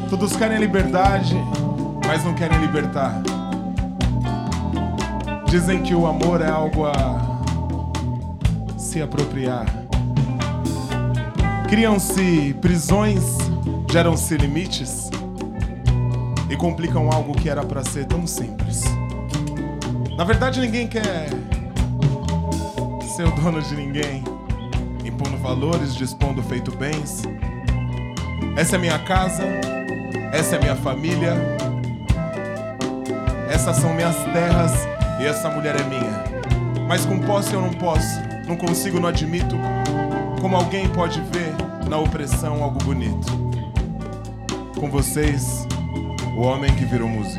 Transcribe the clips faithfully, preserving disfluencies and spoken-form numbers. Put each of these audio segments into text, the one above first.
Todos querem liberdade, mas não querem libertar. Dizem que o amor é algo a se apropriar. Criam-se prisões, geram-se limites e complicam algo que era para ser tão simples. Na verdade, ninguém quer ser o dono de ninguém, impondo valores, dispondo feito bens. Essa é minha casa, essa é minha família, essas são minhas terras e essa mulher é minha. Mas com posse eu não posso, não consigo, não admito. Como alguém pode ver na opressão algo bonito. Com vocês, o homem que virou músico.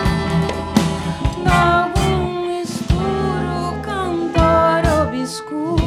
School.